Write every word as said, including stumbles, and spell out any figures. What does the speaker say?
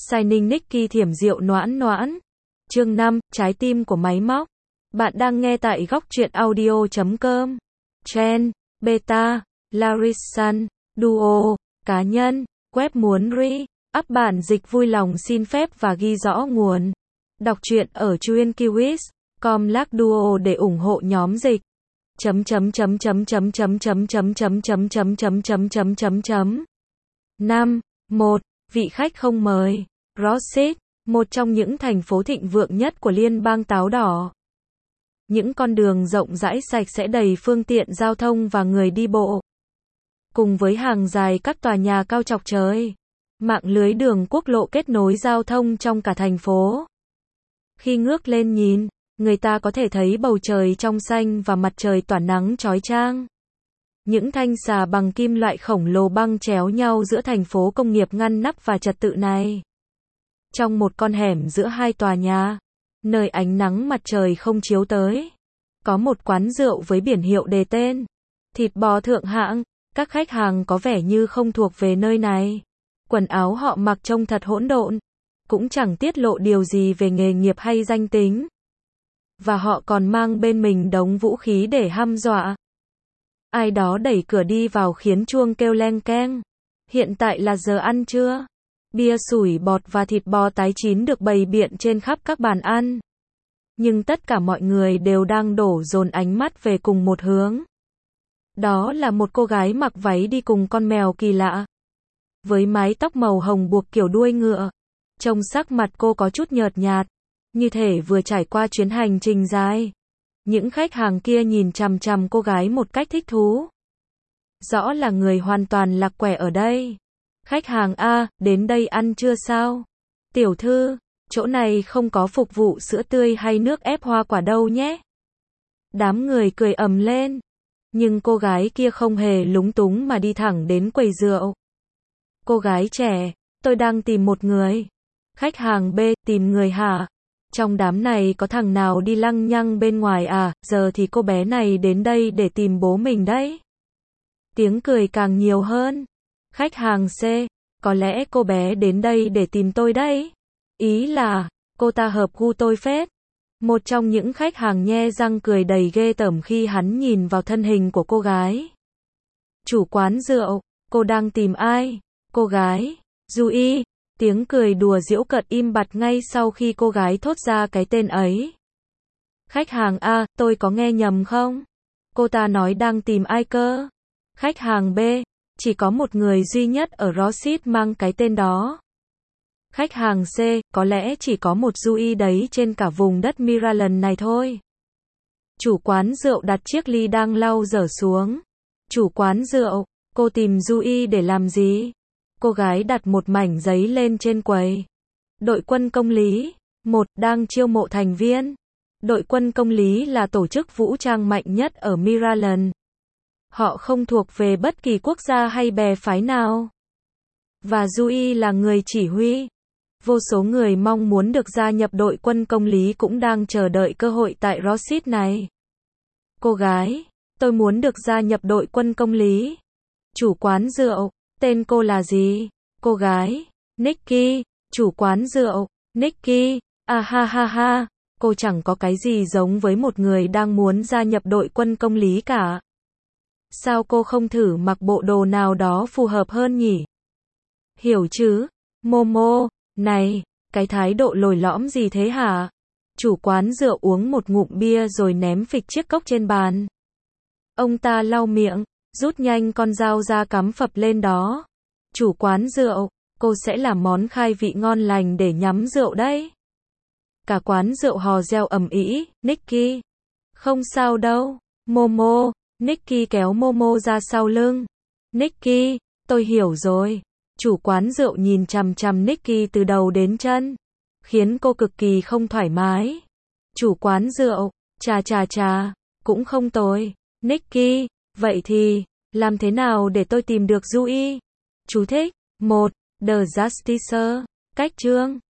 Signing Nicky Thiểm Diệu Noãn Noãn. Chương năm, Trái tim của máy móc. Bạn đang nghe tại góc truyện audio chấm com. Trend, Beta, Larisan, Duo, cá nhân, web muốn re-up bản dịch vui lòng xin phép và ghi rõ nguồn. Đọc truyện ở truyện.kiwis chấm com slash duo để ủng hộ nhóm dịch. chấm chấm chấm chấm chấm chấm chấm chấm chấm chấm chấm chấm chấm chấm chấm chấm. năm. một. Vị khách không mời. Rosyth, một trong những thành phố thịnh vượng nhất của liên bang táo đỏ. Những con đường rộng rãi sạch sẽ đầy phương tiện giao thông và người đi bộ. Cùng với hàng dài các tòa nhà cao chọc trời. Mạng lưới đường quốc lộ kết nối giao thông trong cả thành phố. Khi ngước lên nhìn, người ta có thể thấy bầu trời trong xanh và mặt trời tỏa nắng chói chang. Những thanh xà bằng kim loại khổng lồ băng chéo nhau giữa thành phố công nghiệp ngăn nắp và trật tự này. Trong một con hẻm giữa hai tòa nhà, nơi ánh nắng mặt trời không chiếu tới, có một quán rượu với biển hiệu đề tên thịt bò thượng hạng. Các khách hàng có vẻ như không thuộc về nơi này. Quần áo họ mặc trông thật hỗn độn, cũng chẳng tiết lộ điều gì về nghề nghiệp hay danh tính. Và họ còn mang bên mình đống vũ khí để hăm dọa. Ai đó đẩy cửa đi vào khiến chuông kêu leng keng. Hiện tại là giờ ăn trưa. Bia sủi bọt và thịt bò tái chín được bày biện trên khắp các bàn ăn. Nhưng tất cả mọi người đều đang đổ dồn ánh mắt về cùng một hướng. Đó là một cô gái mặc váy đi cùng con mèo kỳ lạ. Với mái tóc màu hồng buộc kiểu đuôi ngựa. Trông sắc mặt cô có chút nhợt nhạt, như thể vừa trải qua chuyến hành trình dài. Những khách hàng kia nhìn chằm chằm cô gái một cách thích thú. Rõ là người hoàn toàn lạc quẻ ở đây. Khách hàng A, đến đây ăn trưa sao? Tiểu thư, chỗ này không có phục vụ sữa tươi hay nước ép hoa quả đâu nhé. Đám người cười ầm lên. Nhưng cô gái kia không hề lúng túng mà đi thẳng đến quầy rượu. Cô gái trẻ, tôi đang tìm một người. Khách hàng B, tìm người hả? Trong đám này có thằng nào đi lăng nhăng bên ngoài à, giờ thì cô bé này đến đây để tìm bố mình đấy. Tiếng cười càng nhiều hơn. Khách hàng C, có lẽ cô bé đến đây để tìm tôi đấy. Ý là, cô ta hợp gu tôi phết. Một trong những khách hàng nhe răng cười đầy ghê tởm khi hắn nhìn vào thân hình của cô gái. Chủ quán rượu, cô đang tìm ai? Cô gái, Dewey. Tiếng cười đùa giễu cợt im bặt ngay sau khi cô gái thốt ra cái tên ấy. Khách hàng A, tôi có nghe nhầm không? Cô ta nói đang tìm ai cơ? Khách hàng B, chỉ có một người duy nhất ở Rosyth mang cái tên đó. Khách hàng C, có lẽ chỉ có một Dewey đấy trên cả vùng đất Miraland này thôi. Chủ quán rượu đặt chiếc ly đang lau dở xuống. Chủ quán rượu, cô tìm Dewey để làm gì? Cô gái đặt một mảnh giấy lên trên quầy. Đội quân công lý, một, đang chiêu mộ thành viên. Đội quân công lý là tổ chức vũ trang mạnh nhất ở Miraland. Họ không thuộc về bất kỳ quốc gia hay bè phái nào. Và Dewey là người chỉ huy. Vô số người mong muốn được gia nhập đội quân công lý cũng đang chờ đợi cơ hội tại Rosyth này. Cô gái, tôi muốn được gia nhập đội quân công lý. Chủ quán rượu, tên cô là gì? Cô gái, Nicky. Chủ quán rượu, Nicky. À ha ha ha, cô chẳng có cái gì giống với một người đang muốn gia nhập đội quân công lý cả. Sao cô không thử mặc bộ đồ nào đó phù hợp hơn nhỉ? Hiểu chứ? Momo, này, cái thái độ lồi lõm gì thế hả? Chủ quán rượu uống một ngụm bia rồi ném phịch chiếc cốc trên bàn. Ông ta lau miệng, rút nhanh con dao ra cắm phập lên đó. Chủ quán rượu, cô sẽ làm món khai vị ngon lành để nhắm rượu đấy. Cả quán rượu hò reo ầm ĩ. Nicky, không sao đâu. Momo. Nicky kéo Momo ra sau lưng. Nicky, tôi hiểu rồi. Chủ quán rượu nhìn chằm chằm Nicky từ đầu đến chân, khiến cô cực kỳ không thoải mái. Chủ quán rượu, chà chà chà, cũng không tồi. Nicky, vậy thì, làm thế nào để tôi tìm được Dewey? Chú thích. một. The Justicer. Cách chương.